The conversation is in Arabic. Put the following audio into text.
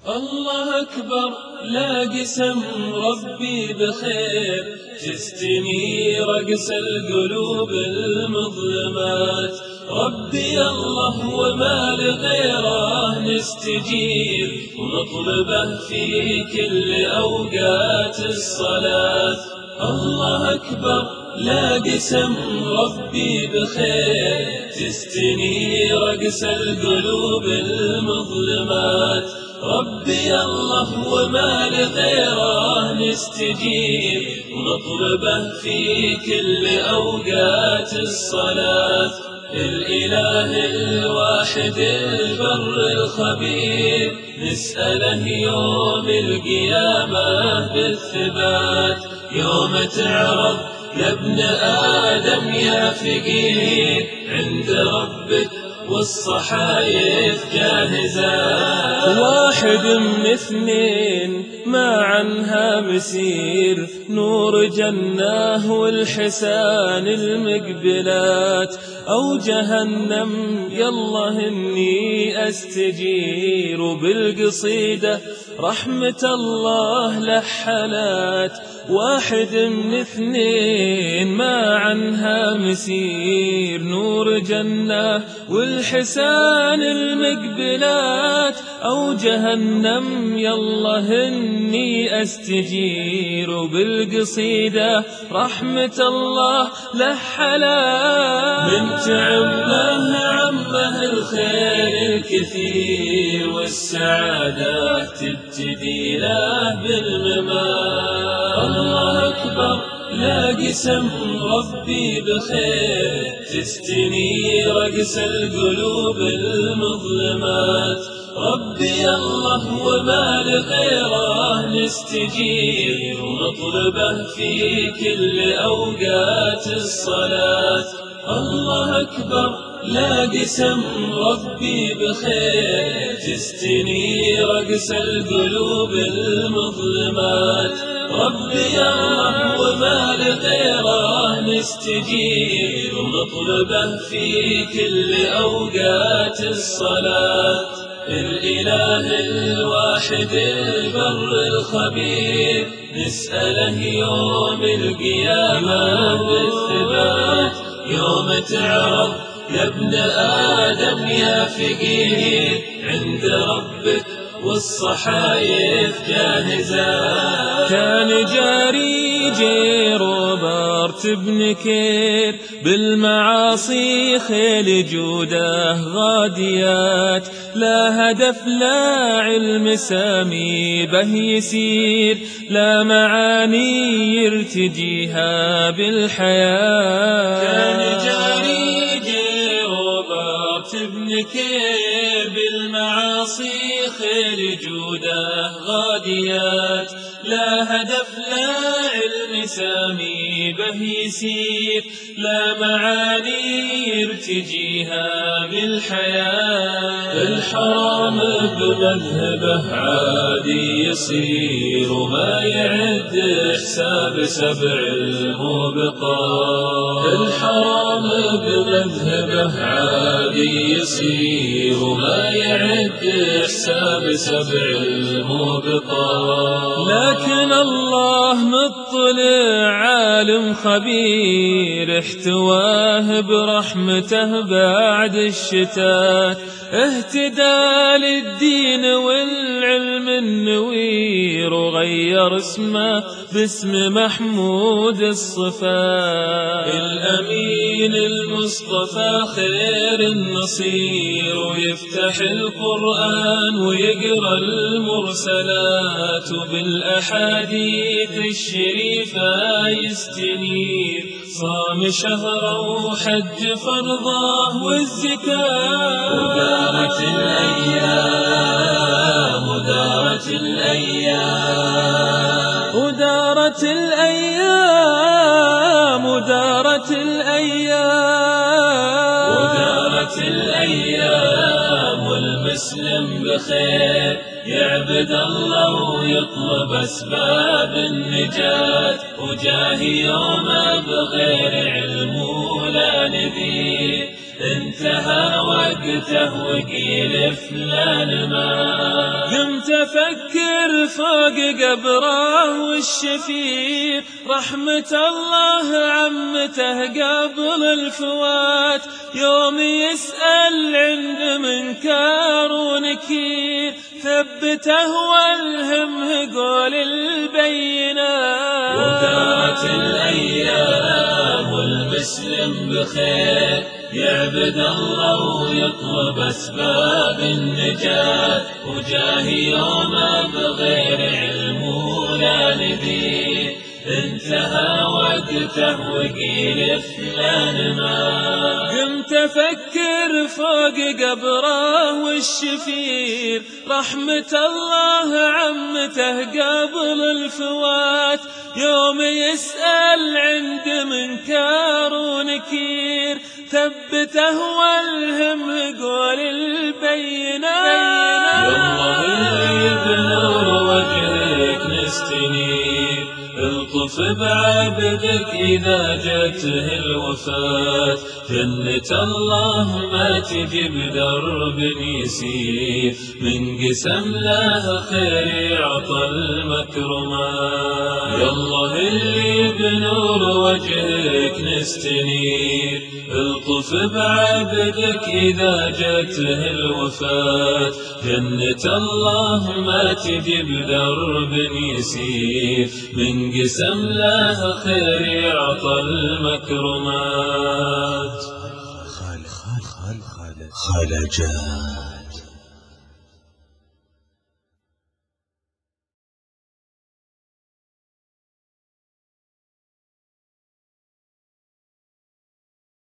الله أكبر، لا قسم ربي بخير، تستني رقص القلوب المظلمات. ربي الله وما لغيره نستجير، ونطلبه في كل أوقات الصلاة. الله أكبر، لا قسم ربي بخير، تستني رقص القلوب المظلمات. ربي الله وما لغيره نستجير، ونطلبه في كل أوقات الصلاة. الإله الواحد البر الخبير، نسأله يوم القيامة بالثبات. يوم تعرض يا ابن آدم يا فقير عند ربك والصحايف جاهزات. واحد من اثنين ما عنها مسير، نور جناه والحسان المقبلات، أو جهنم يلا إني أستجير. بالقصيدة رحمة الله لحنات، واحد من اثنين ما عنها مسير، نور جنة والحسان المقبلات، أو جهنم يلا إني أستجير. بالقصيدة رحمة الله لحنات، من تعمه عمه الخير الكثير، والسعادة تبتدي له بالممات. الله أكبر، لا قسم ربي بخير، تستني رقص القلوب المظلمات. ربي الله وما لغيره نستجير، ونطلبه في كل أوقات الصلاة. الله أكبر، لا قسم ربي بخير، تستني رقص القلوب المظلمات. ربي الله وما لغيره نستجير، ونطلبه في كل أوقات الصلاة. الإله الواحد البر الخبير، نسأله يوم القيامة بالثبات. يوم تعرض يا ابن آدم يا فقير عند ربك والصحايف جاهزات. كان جاري جير وبارت بنكير، بالمعاصي خيل جوده غاديات، لا هدف لا علم سامي به يسير، لا معاني يرتجيها بالحياة. كان جاري جير وبارت بنكير، بالمعاصي خيل جوده غاديات، لا هدف لا علم سامي به يسير، لا معاني يرتجيها بالحياة. الحرام بمذهبه عادي يصير، وما يعد حساب سبع الموبقات. الحرام بمذهبه عادي يصير، وما يعد حساب سبع الموبقات. لكن الله مطلع عالم خبير، احتواه برحمته بعد الشتات، اهتدى للدين والعلم النوير، وغير اسمه باسم محمود الصفات. الأمين المصطفى خير النصير، ويفتح القرآن ويقرأ المرسلات، وبالأحاديث الشريفة يستنير، صام شهره وحج فرضه والزكاة. ودارت الأيام ودارت الأيام ودارت الأيام ودارت الأيام ودارت الأيام، والمسلم بخير يعبد الله ويطلب أسباب النجاة، وجاهي يوم بغير علم ولا نذير. انتهى وقته وقيل فلان مات. قمت أفكر فوق قبره والشفير رحمة الله عمته قبل الفوات، يوم يسأل عند منكر ونكير ثبته والهمه قول البينات. ودارت الأيام والمسلم بخير يعبد الله ويطلب أسباب النجاة، وجاه يوم بغير علم ولا نذير انتهى وقته وقيل فلان مات. قمت أفكر فوق قبره والشفير رحمة الله عمته قبل الفوات، يوم يسأل عند منكر ونكير ثبته والهمه قول البينات. والله اللي بنور وجهك نستنير الطف بعبدك إذا جاته الوفاة، جنة الله ما تجي بدرب يسير من قسم له خير يعطى المكرمات. يالله اللي بنور وجهك نستنير الطف بعبدك إذا جاته الوفاة، جنة الله ما تجي بدرب يسير من قسم له خير يعطى المكرمات. خالجات